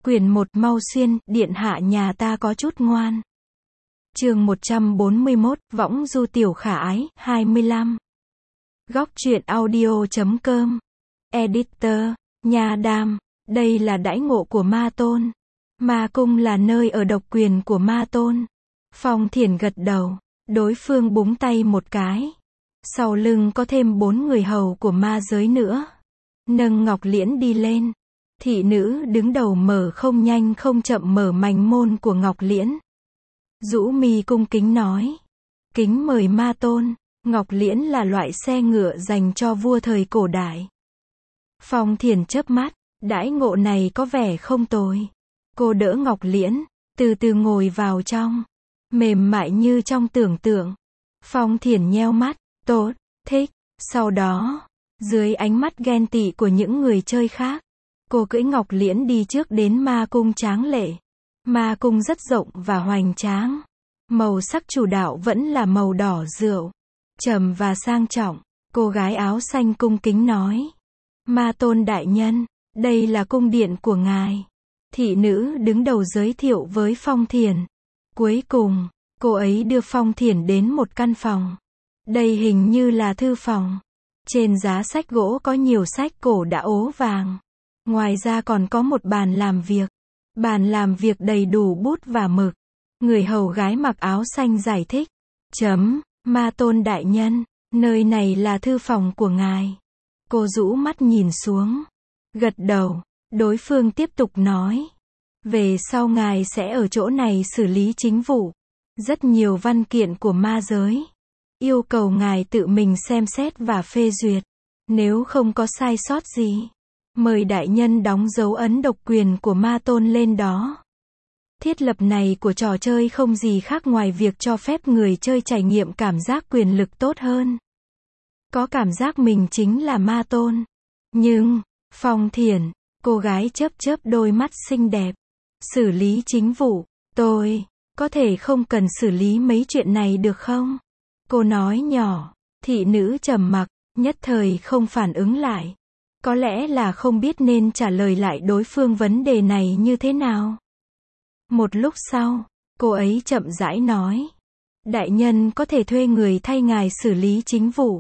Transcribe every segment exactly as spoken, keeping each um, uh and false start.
Quyển một Mau xuyên, điện hạ nhà ta có chút ngoan. Chương một trăm bốn mươi mốt, Võng du tiểu khả ái, hai mươi lăm. Góc truyện audio chấm com. Editor, Nha Đam, đây là đãi ngộ của Ma Tôn. Ma cung là nơi ở độc quyền của Ma Tôn. Phong Thiển gật đầu, đối phương búng tay một cái. Sau lưng có thêm bốn người hầu của ma giới nữa. Nâng ngọc liễn đi lên. Thị nữ đứng đầu mở không nhanh không chậm mở mành môn của ngọc liễn. Dũ mi cung kính nói. Kính mời Ma Tôn. Ngọc liễn là loại xe ngựa dành cho vua thời cổ đại. Phong Thiển chớp mắt, đãi ngộ này có vẻ không tồi. Cô đỡ ngọc liễn, từ từ ngồi vào trong. Mềm mại như trong tưởng tượng. Phong Thiển nheo mắt, tốt, thích. Sau đó, dưới ánh mắt ghen tị của những người chơi khác, cô cưỡi ngọc liễn đi trước đến ma cung tráng lệ. Ma cung rất rộng và hoành tráng. Màu sắc chủ đạo vẫn là màu đỏ rượu. Trầm và sang trọng. Cô gái áo xanh cung kính nói. Ma Tôn đại nhân, đây là cung điện của ngài. Thị nữ đứng đầu giới thiệu với Phong Thiển. Cuối cùng, cô ấy đưa Phong Thiển đến một căn phòng. Đây hình như là thư phòng. Trên giá sách gỗ có nhiều sách cổ đã ố vàng. Ngoài ra còn có một bàn làm việc. Bàn làm việc đầy đủ bút và mực. Người hầu gái mặc áo xanh giải thích. Chấm, Ma Tôn đại nhân, nơi này là thư phòng của ngài. Cô rũ mắt nhìn xuống. Gật đầu, đối phương tiếp tục nói. Về sau ngài sẽ ở chỗ này xử lý chính vụ. Rất nhiều văn kiện của ma giới. Yêu cầu ngài tự mình xem xét và phê duyệt. Nếu không có sai sót gì, mời đại nhân đóng dấu ấn độc quyền của Ma Tôn lên đó. Thiết lập này của trò chơi không gì khác ngoài việc cho phép người chơi trải nghiệm cảm giác quyền lực tốt hơn. Có cảm giác mình chính là Ma Tôn. Nhưng, Phong Thiển, cô gái chớp chớp đôi mắt xinh đẹp. Xử lý chính vụ, tôi, có thể không cần xử lý mấy chuyện này được không? Cô nói nhỏ, thị nữ trầm mặc, nhất thời không phản ứng lại. Có lẽ là không biết nên trả lời lại đối phương vấn đề này như thế nào. Một lúc sau, cô ấy chậm rãi nói. Đại nhân có thể thuê người thay ngài xử lý chính vụ.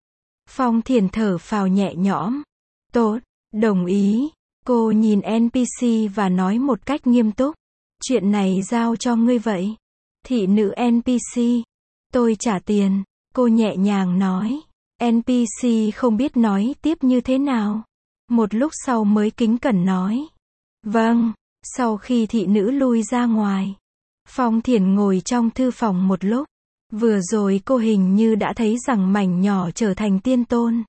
Phong Thiển thở phào nhẹ nhõm. Tốt, đồng ý. Cô nhìn en pê xê và nói một cách nghiêm túc. Chuyện này giao cho ngươi vậy. Thị nữ en pê xê. Tôi trả tiền. Cô nhẹ nhàng nói. en pê xê không biết nói tiếp như thế nào. Một lúc sau mới kính cẩn nói. Vâng. Sau khi thị nữ lui ra ngoài, Phong Thiển ngồi trong thư phòng một lúc. Vừa rồi cô hình như đã thấy rằng mảnh nhỏ trở thành tiên tôn.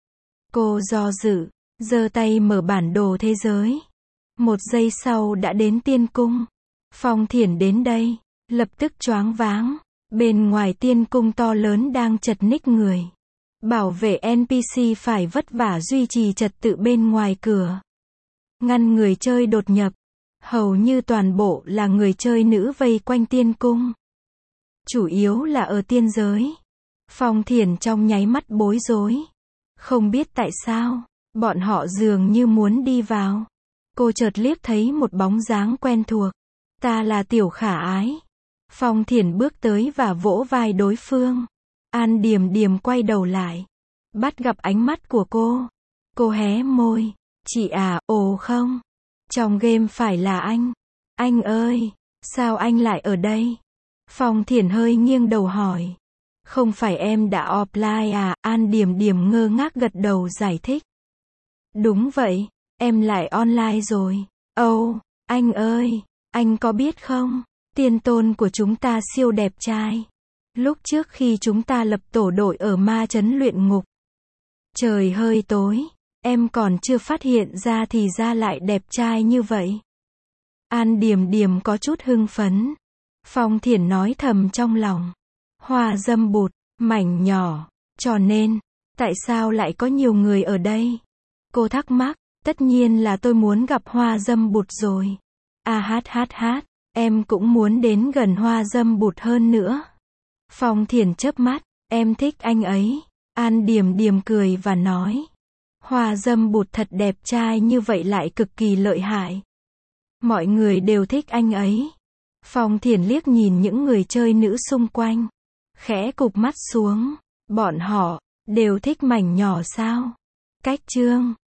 Cô do dự, giơ tay mở bản đồ thế giới. Một giây sau đã đến tiên cung. Phong Thiển đến đây, lập tức choáng váng. Bên ngoài tiên cung to lớn đang chật ních người. Bảo vệ en pê xê phải vất vả duy trì trật tự bên ngoài cửa. Ngăn người chơi đột nhập. Hầu như toàn bộ là người chơi nữ vây quanh tiên cung. Chủ yếu là ở tiên giới. Phong Thiển trong nháy mắt bối rối. Không biết tại sao, bọn họ dường như muốn đi vào. Cô chợt liếc thấy một bóng dáng quen thuộc. Ta là tiểu khả ái. Phong Thiển bước tới và vỗ vai đối phương. An Điềm Điềm quay đầu lại. Bắt gặp ánh mắt của cô. Cô hé môi. Chị à, ồ không. Trong game phải là anh. Anh ơi, sao anh lại ở đây? Phong Thiển hơi nghiêng đầu hỏi. Không phải em đã offline à? An Điềm Điềm ngơ ngác gật đầu giải thích. Đúng vậy, em lại online rồi. Ồ, oh, anh ơi, anh có biết không? Tiên tôn của chúng ta siêu đẹp trai. Lúc trước khi chúng ta lập tổ đội ở ma trấn luyện ngục. Trời hơi tối. Em còn chưa phát hiện ra thì ra lại đẹp trai như vậy. An Điềm Điềm có chút hưng phấn. Phong Thiển nói thầm trong lòng. Hoa dâm bụt, mảnh nhỏ. Cho nên, tại sao lại có nhiều người ở đây? Cô thắc mắc, tất nhiên là tôi muốn gặp hoa dâm bụt rồi. À hát hát hát, em cũng muốn đến gần hoa dâm bụt hơn nữa. Phong Thiển chớp mắt, em thích anh ấy. An Điềm Điềm cười và nói. Hoa dâm bụt thật đẹp trai như vậy lại cực kỳ lợi hại. Mọi người đều thích anh ấy. Phong Thiển liếc nhìn những người chơi nữ xung quanh. Khẽ cụp mắt xuống. Bọn họ, đều thích mảnh nhỏ sao? Cách chương